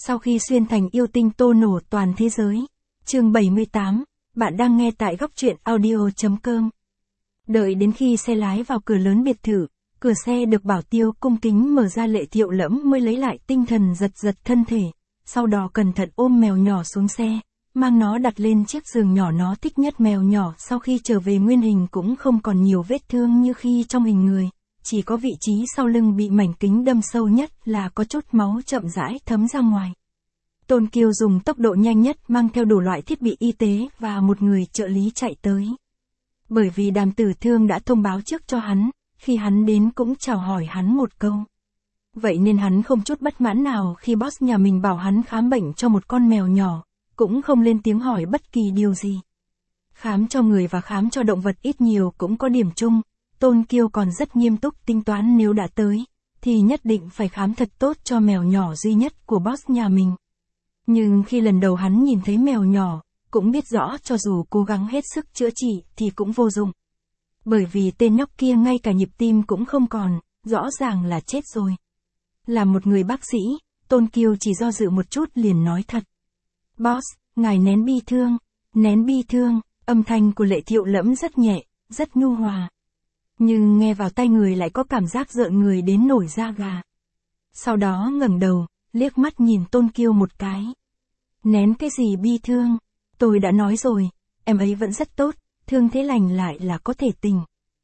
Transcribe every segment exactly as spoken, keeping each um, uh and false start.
Sau khi xuyên thành yêu tinh tô nổ toàn thế giới. Chương bảy mươi tám, bạn đang nghe tại góc truyện audio chấm com. Đợi đến khi xe lái vào cửa lớn biệt thự, cửa xe được bảo tiêu cung kính mở ra, Lệ Thiệu Lẫm mới lấy lại tinh thần, giật giật thân thể, sau đó cẩn thận ôm mèo nhỏ xuống xe, mang nó đặt lên chiếc giường nhỏ nó thích nhất. Mèo nhỏ sau khi trở về nguyên hình cũng không còn nhiều vết thương như khi trong hình người, chỉ có vị trí sau lưng bị mảnh kính đâm sâu nhất là có chút máu chậm rãi thấm ra ngoài. Tôn Kiêu dùng tốc độ nhanh nhất mang theo đủ loại thiết bị y tế và một người trợ lý chạy tới. Bởi vì Đàm Tử Thương đã thông báo trước cho hắn, khi hắn đến cũng chào hỏi hắn một câu. Vậy nên hắn không chút bất mãn nào khi boss nhà mình bảo hắn khám bệnh cho một con mèo nhỏ, cũng không lên tiếng hỏi bất kỳ điều gì. Khám cho người và khám cho động vật ít nhiều cũng có điểm chung, Tôn Kiêu còn rất nghiêm túc tính toán nếu đã tới, thì nhất định phải khám thật tốt cho mèo nhỏ duy nhất của boss nhà mình. Nhưng khi lần đầu hắn nhìn thấy mèo nhỏ, cũng biết rõ cho dù cố gắng hết sức chữa trị thì cũng vô dụng. Bởi vì tên nhóc kia ngay cả nhịp tim cũng không còn, rõ ràng là chết rồi. Là một người bác sĩ, Tôn Kiêu chỉ do dự một chút liền nói thật. Boss, ngài nén bi thương, nén bi thương, âm thanh của Lệ Thiệu Lẫm rất nhẹ, rất nhu hòa. Nhưng nghe vào tai người lại có cảm giác rợn người đến nổi da gà. Sau đó ngẩng đầu, liếc mắt nhìn Tôn Kiêu một cái. Nén cái gì bi thương, tôi đã nói rồi, em ấy vẫn rất tốt, thương thế lành lại là có thể tỉnh.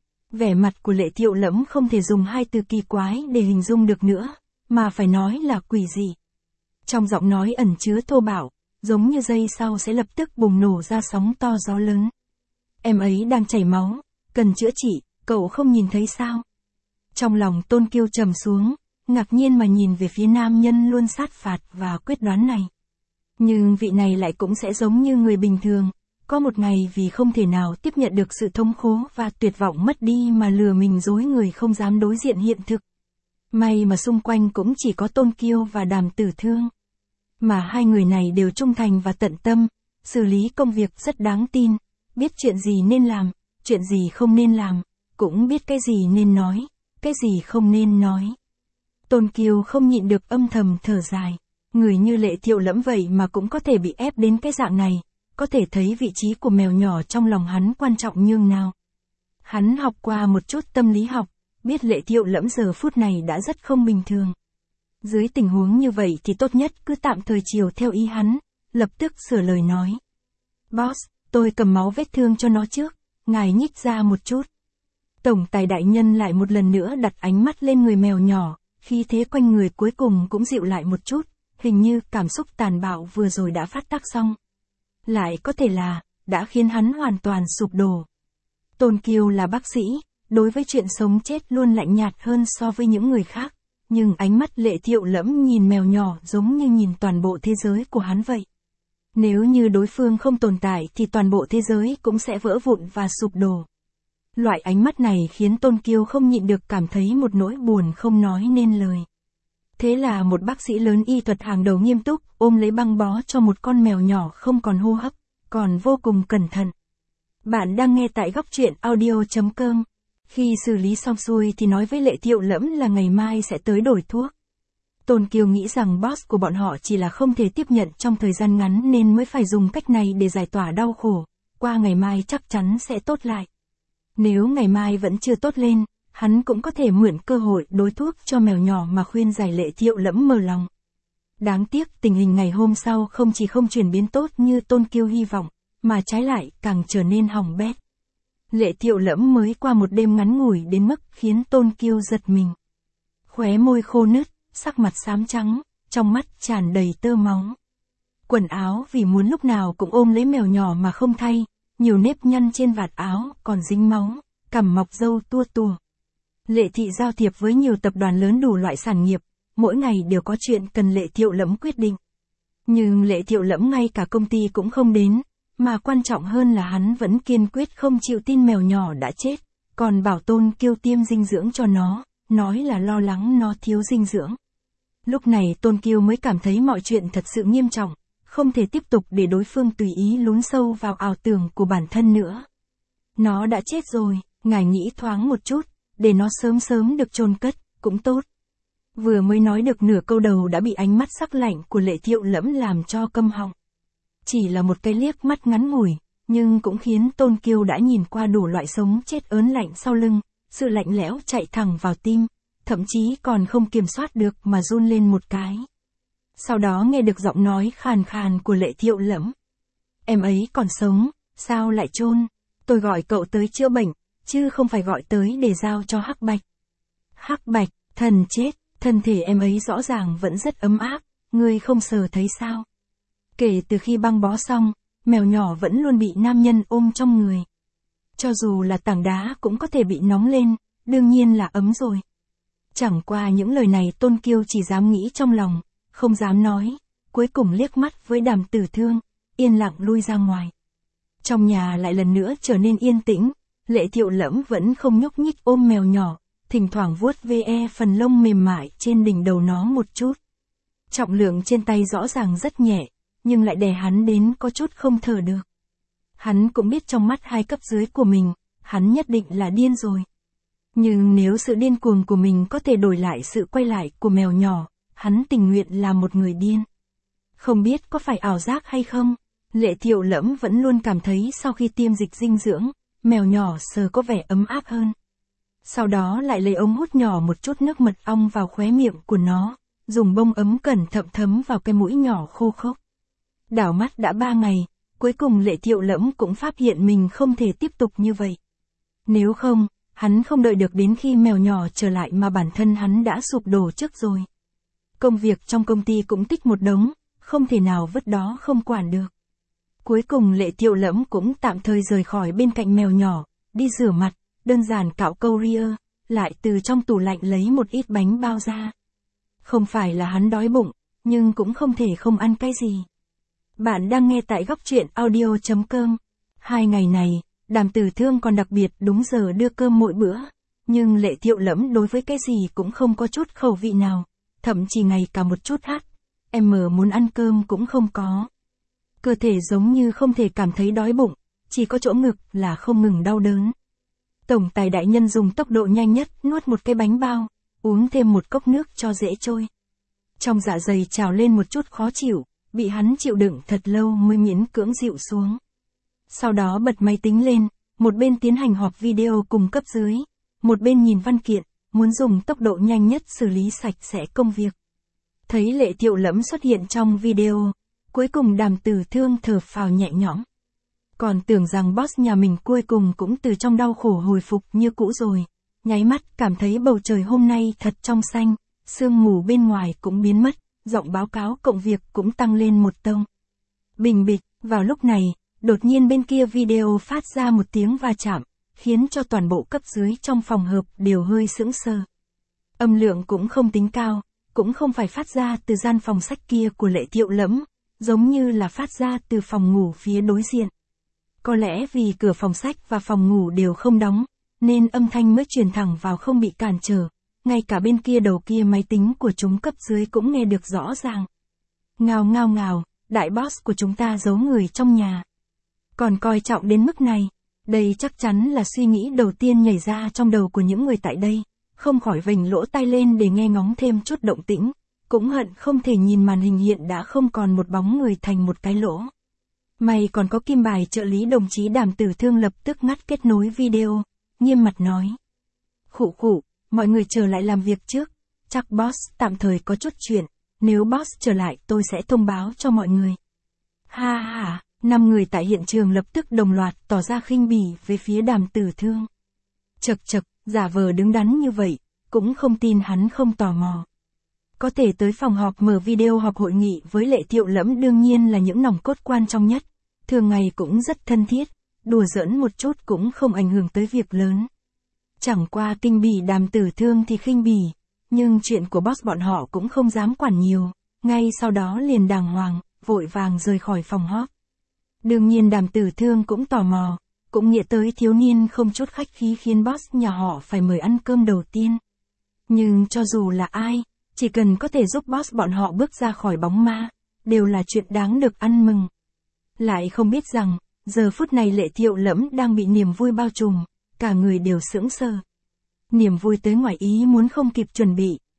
Vẻ mặt của Lệ Thiệu Lẫm không thể dùng hai từ kỳ quái để hình dung được nữa, mà phải nói là quỷ dị. Trong giọng nói ẩn chứa thô bạo, giống như giây sau sẽ lập tức bùng nổ ra sóng to gió lớn. Em ấy đang chảy máu, cần chữa trị, cậu không nhìn thấy sao? Trong lòng Tôn Kiêu trầm xuống, ngạc nhiên mà nhìn về phía nam nhân luôn sát phạt và quyết đoán này. Nhưng vị này lại cũng sẽ giống như người bình thường, có một ngày vì không thể nào tiếp nhận được sự thống khổ và tuyệt vọng mất đi mà lừa mình dối người không dám đối diện hiện thực. May mà xung quanh cũng chỉ có Tôn Kiêu và Đàm Tử Thương. Mà hai người này đều trung thành và tận tâm, xử lý công việc rất đáng tin, biết chuyện gì nên làm, chuyện gì không nên làm, cũng biết cái gì nên nói, cái gì không nên nói. Tôn Kiêu không nhịn được âm thầm thở dài. Người như Lệ Thiệu Lẫm vậy mà cũng có thể bị ép đến cái dạng này, có thể thấy vị trí của mèo nhỏ trong lòng hắn quan trọng nhường nào. Hắn học qua một chút tâm lý học, biết Lệ Thiệu Lẫm giờ phút này đã rất không bình thường. Dưới tình huống như vậy thì tốt nhất cứ tạm thời chiều theo ý hắn, lập tức sửa lời nói. Boss, tôi cầm máu vết thương cho nó trước, ngài nhích ra một chút. Tổng tài đại nhân lại một lần nữa đặt ánh mắt lên người mèo nhỏ, khi thế quanh người cuối cùng cũng dịu lại một chút. Hình như cảm xúc tàn bạo vừa rồi đã phát tác xong. Lại có thể là, đã khiến hắn hoàn toàn sụp đổ. Tôn Kiêu là bác sĩ, đối với chuyện sống chết luôn lạnh nhạt hơn so với những người khác. Nhưng ánh mắt Lệ Thiệu Lẫm nhìn mèo nhỏ giống như nhìn toàn bộ thế giới của hắn vậy. Nếu như đối phương không tồn tại thì toàn bộ thế giới cũng sẽ vỡ vụn và sụp đổ. Loại ánh mắt này khiến Tôn Kiêu không nhịn được cảm thấy một nỗi buồn không nói nên lời. Thế là một bác sĩ lớn y thuật hàng đầu nghiêm túc, ôm lấy băng bó cho một con mèo nhỏ không còn hô hấp, còn vô cùng cẩn thận. Bạn đang nghe tại góc truyện audio chấm com. Khi xử lý xong xuôi thì nói với Lệ Thiệu Lẫm là ngày mai sẽ tới đổi thuốc. Tôn Kiêu nghĩ rằng boss của bọn họ chỉ là không thể tiếp nhận trong thời gian ngắn nên mới phải dùng cách này để giải tỏa đau khổ, qua ngày mai chắc chắn sẽ tốt lại. Nếu ngày mai vẫn chưa tốt lên, hắn cũng có thể mượn cơ hội đối thuốc cho mèo nhỏ mà khuyên giải Lệ Thiệu Lẫm mở lòng. Đáng tiếc tình hình ngày hôm sau không chỉ không chuyển biến tốt như Tôn Kiêu hy vọng, mà trái lại càng trở nên hỏng bét. Lệ Thiệu Lẫm mới qua một đêm ngắn ngủi đến mức khiến Tôn Kiêu giật mình. Khóe môi khô nứt, sắc mặt xám trắng, trong mắt tràn đầy tơ máu. Quần áo vì muốn lúc nào cũng ôm lấy mèo nhỏ mà không thay, nhiều nếp nhăn trên vạt áo còn dính máu, cằm mọc râu tua tùa. Lệ Thị giao thiệp với nhiều tập đoàn lớn đủ loại sản nghiệp, mỗi ngày đều có chuyện cần Lệ Thiệu Lẫm quyết định. Nhưng Lệ Thiệu Lẫm ngay cả công ty cũng không đến, mà quan trọng hơn là hắn vẫn kiên quyết không chịu tin mèo nhỏ đã chết, còn bảo Tôn Kiêu tiêm dinh dưỡng cho nó, nói là lo lắng nó thiếu dinh dưỡng. Lúc này Tôn Kiêu mới cảm thấy mọi chuyện thật sự nghiêm trọng, không thể tiếp tục để đối phương tùy ý lún sâu vào ảo tưởng của bản thân nữa. Nó đã chết rồi, ngài nghĩ thoáng một chút, để nó sớm sớm được chôn cất, cũng tốt. Vừa mới nói được nửa câu đầu đã bị ánh mắt sắc lạnh của Lệ Thiệu Lẫm làm cho câm họng. Chỉ là một cái liếc mắt ngắn ngủi, nhưng cũng khiến Tôn Kiêu đã nhìn qua đủ loại sống chết ớn lạnh sau lưng, sự lạnh lẽo chạy thẳng vào tim, thậm chí còn không kiểm soát được mà run lên một cái. Sau đó nghe được giọng nói khàn khàn của Lệ Thiệu Lẫm. Em ấy còn sống, sao lại chôn? Tôi gọi cậu tới chữa bệnh, chứ không phải gọi tới để giao cho Hắc Bạch. Hắc Bạch, thần chết, thân thể em ấy rõ ràng vẫn rất ấm áp, ngươi không sờ thấy sao? Kể từ khi băng bó xong, mèo nhỏ vẫn luôn bị nam nhân ôm trong người. Cho dù là tảng đá cũng có thể bị nóng lên, đương nhiên là ấm rồi. Chẳng qua những lời này Tôn Kiêu chỉ dám nghĩ trong lòng, không dám nói, cuối cùng liếc mắt với Đàm Tử Thương, yên lặng lui ra ngoài. Trong nhà lại lần nữa trở nên yên tĩnh, Lệ Thiệu Lẫm vẫn không nhúc nhích ôm mèo nhỏ, thỉnh thoảng vuốt ve phần lông mềm mại trên đỉnh đầu nó một chút. Trọng lượng trên tay rõ ràng rất nhẹ, nhưng lại đè hắn đến có chút không thở được. Hắn cũng biết trong mắt hai cấp dưới của mình, hắn nhất định là điên rồi. Nhưng nếu sự điên cuồng của mình có thể đổi lại sự quay lại của mèo nhỏ, hắn tình nguyện là một người điên. Không biết có phải ảo giác hay không, Lệ Thiệu Lẫm vẫn luôn cảm thấy sau khi tiêm dịch dinh dưỡng, mèo nhỏ sờ có vẻ ấm áp hơn. Sau đó lại lấy ống hút nhỏ một chút nước mật ong vào khóe miệng của nó, dùng bông ấm cẩn thận thấm vào cái mũi nhỏ khô khốc. Đảo mắt đã ba ngày, cuối cùng Lệ Thiệu Lẫm cũng phát hiện mình không thể tiếp tục như vậy. Nếu không, hắn không đợi được đến khi mèo nhỏ trở lại mà bản thân hắn đã sụp đổ trước rồi. Công việc trong công ty cũng tích một đống, không thể nào vứt đó không quản được. Cuối cùng Lệ Thiệu Lẫm cũng tạm thời rời khỏi bên cạnh mèo nhỏ, đi rửa mặt, đơn giản cạo câu ria, lại từ trong tủ lạnh lấy một ít bánh bao ra. Không phải là hắn đói bụng, nhưng cũng không thể không ăn cái gì. Bạn đang nghe tại góc truyện audio chấm com. Hai ngày này, Đàm Tử Thương còn đặc biệt đúng giờ đưa cơm mỗi bữa, nhưng Lệ Thiệu Lẫm đối với cái gì cũng không có chút khẩu vị nào, thậm chí ngay cả một chút hát, em mở muốn ăn cơm cũng không có. Cơ thể giống như không thể cảm thấy đói bụng, chỉ có chỗ ngực là không ngừng đau đớn. Tổng tài đại nhân dùng tốc độ nhanh nhất nuốt một cái bánh bao, uống thêm một cốc nước cho dễ trôi. Trong dạ dày trào lên một chút khó chịu, bị hắn chịu đựng thật lâu mới miễn cưỡng dịu xuống. Sau đó bật máy tính lên, một bên tiến hành họp video cùng cấp dưới, một bên nhìn văn kiện, muốn dùng tốc độ nhanh nhất xử lý sạch sẽ công việc. Thấy Lệ Thiệu Lẫm xuất hiện trong video, cuối cùng Đàm Tử Thương thở phào nhẹ nhõm. Còn tưởng rằng boss nhà mình cuối cùng cũng từ trong đau khổ hồi phục như cũ rồi, nháy mắt cảm thấy bầu trời hôm nay thật trong xanh, sương mù bên ngoài cũng biến mất, giọng báo cáo công việc cũng tăng lên một tông. Bình bịch, vào lúc này, đột nhiên bên kia video phát ra một tiếng va chạm, khiến cho toàn bộ cấp dưới trong phòng họp đều hơi sững sờ. Âm lượng cũng không tính cao, cũng không phải phát ra từ gian phòng sách kia của Lệ Thiệu Lẫm, giống như là phát ra từ phòng ngủ phía đối diện. Có lẽ vì cửa phòng sách và phòng ngủ đều không đóng, nên âm thanh mới truyền thẳng vào không bị cản trở, ngay cả bên kia đầu kia máy tính của chúng cấp dưới cũng nghe được rõ ràng. Ngào ngào ngào, đại boss của chúng ta giấu người trong nhà. Còn coi trọng đến mức này, đây chắc chắn là suy nghĩ đầu tiên nhảy ra trong đầu của những người tại đây, không khỏi vểnh lỗ tai lên để nghe ngóng thêm chút động tĩnh, cũng hận không thể nhìn màn hình hiện đã không còn một bóng người thành một cái lỗ. May còn có kim bài trợ lý đồng chí Đàm Tử Thương lập tức ngắt kết nối video, nghiêm mặt nói. Khụ khụ, mọi người trở lại làm việc trước, chắc boss tạm thời có chút chuyện, nếu boss trở lại tôi sẽ thông báo cho mọi người. Ha ha, năm người tại hiện trường lập tức đồng loạt tỏ ra khinh bỉ về phía Đàm Tử Thương. Chật chật, giả vờ đứng đắn như vậy, cũng không tin hắn không tò mò. Có thể tới phòng họp mở video họp hội nghị với Lệ Thiệu Lẫm đương nhiên là những nòng cốt quan trọng nhất, thường ngày cũng rất thân thiết, đùa giỡn một chút cũng không ảnh hưởng tới việc lớn. Chẳng qua kinh bỉ Đàm Tử Thương thì khinh bỉ, nhưng chuyện của boss bọn họ cũng không dám quản nhiều, ngay sau đó liền đàng hoàng, vội vàng rời khỏi phòng họp. Đương nhiên Đàm Tử Thương cũng tò mò, cũng nghĩa tới thiếu niên không chút khách khí khiến boss nhà họ phải mời ăn cơm đầu tiên. Nhưng cho dù là ai, chỉ cần có thể giúp boss bọn họ bước ra khỏi bóng ma, đều là chuyện đáng được ăn mừng. Lại không biết rằng, giờ phút này Lệ Thiệu Lẫm đang bị niềm vui bao trùm, cả người đều sững sờ. Niềm vui tới ngoài ý muốn không kịp chuẩn bị,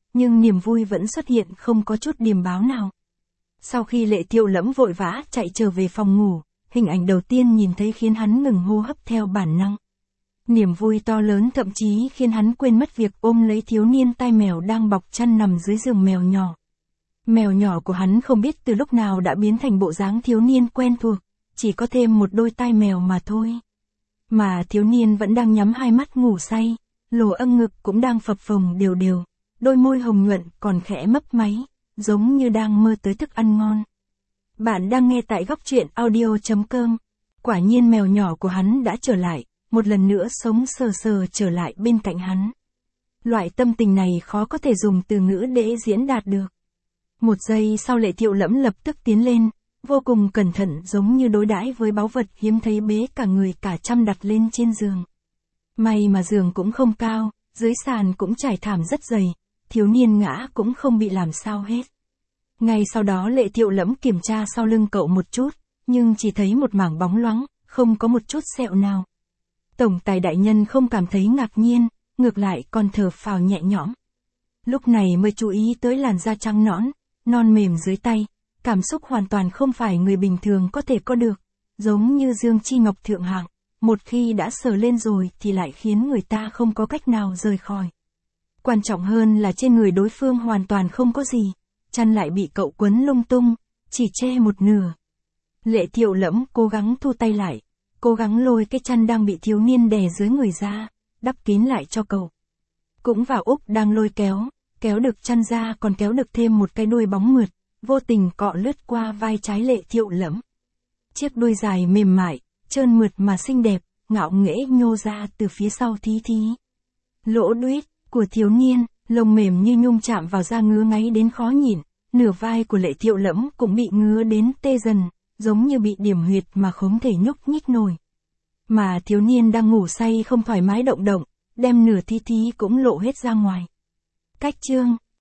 nhưng niềm vui vẫn xuất hiện không có chút điềm báo nào. Sau khi Lệ Thiệu Lẫm vội vã chạy trở về phòng ngủ, hình ảnh đầu tiên nhìn thấy khiến hắn ngừng hô hấp theo bản năng. Niềm vui to lớn thậm chí khiến hắn quên mất việc ôm lấy thiếu niên tai mèo đang bọc chăn nằm dưới giường mèo nhỏ. Mèo nhỏ của hắn không biết từ lúc nào đã biến thành bộ dáng thiếu niên quen thuộc, chỉ có thêm một đôi tai mèo mà thôi. Mà thiếu niên vẫn đang nhắm hai mắt ngủ say, lỗ âm ngực cũng đang phập phồng đều đều, đôi môi hồng nhuận còn khẽ mấp máy, giống như đang mơ tới thức ăn ngon. Bạn đang nghe tại góc truyện audio chấm com. Quả nhiên mèo nhỏ của hắn đã trở lại, một lần nữa sống sờ sờ trở lại bên cạnh hắn. Loại tâm tình này khó có thể dùng từ ngữ để diễn đạt được. Một giây sau Lệ Thiệu Lẫm lập tức tiến lên, vô cùng cẩn thận giống như đối đãi với báu vật hiếm thấy bế cả người cả trăm đặt lên trên giường. May mà giường cũng không cao, dưới sàn cũng trải thảm rất dày, thiếu niên ngã cũng không bị làm sao hết. Ngay sau đó Lệ Thiệu Lẫm kiểm tra sau lưng cậu một chút, nhưng chỉ thấy một mảng bóng loáng, không có một chút sẹo nào. Tổng tài đại nhân không cảm thấy ngạc nhiên, ngược lại còn thở phào nhẹ nhõm. Lúc này mới chú ý tới làn da trắng nõn, non mềm dưới tay, cảm xúc hoàn toàn không phải người bình thường có thể có được, giống như dương chi ngọc thượng hạng, một khi đã sờ lên rồi thì lại khiến người ta không có cách nào rời khỏi. Quan trọng hơn là trên người đối phương hoàn toàn không có gì, chăn lại bị cậu quấn lung tung, chỉ che một nửa. Lệ Thiệu Lẫm cố gắng thu tay lại, cố gắng lôi cái chăn đang bị thiếu niên đè dưới người ra, đắp kín lại cho cậu. Cũng vào Úc đang lôi kéo, kéo được chăn ra còn kéo được thêm một cái đuôi bóng mượt, vô tình cọ lướt qua vai trái Lệ Thiệu Lẫm. Chiếc đuôi dài mềm mại, trơn mượt mà xinh đẹp, ngạo nghễ nhô ra từ phía sau thí thí. Lỗ đuýt của thiếu niên, lông mềm như nhung chạm vào da ngứa ngáy đến khó nhịn, nửa vai của Lệ Thiệu Lẫm cũng bị ngứa đến tê dần, giống như bị điểm huyệt mà không thể nhúc nhích nổi. Mà thiếu niên đang ngủ say không thoải mái động động, đem nửa thí thí cũng lộ hết ra ngoài. Cách chương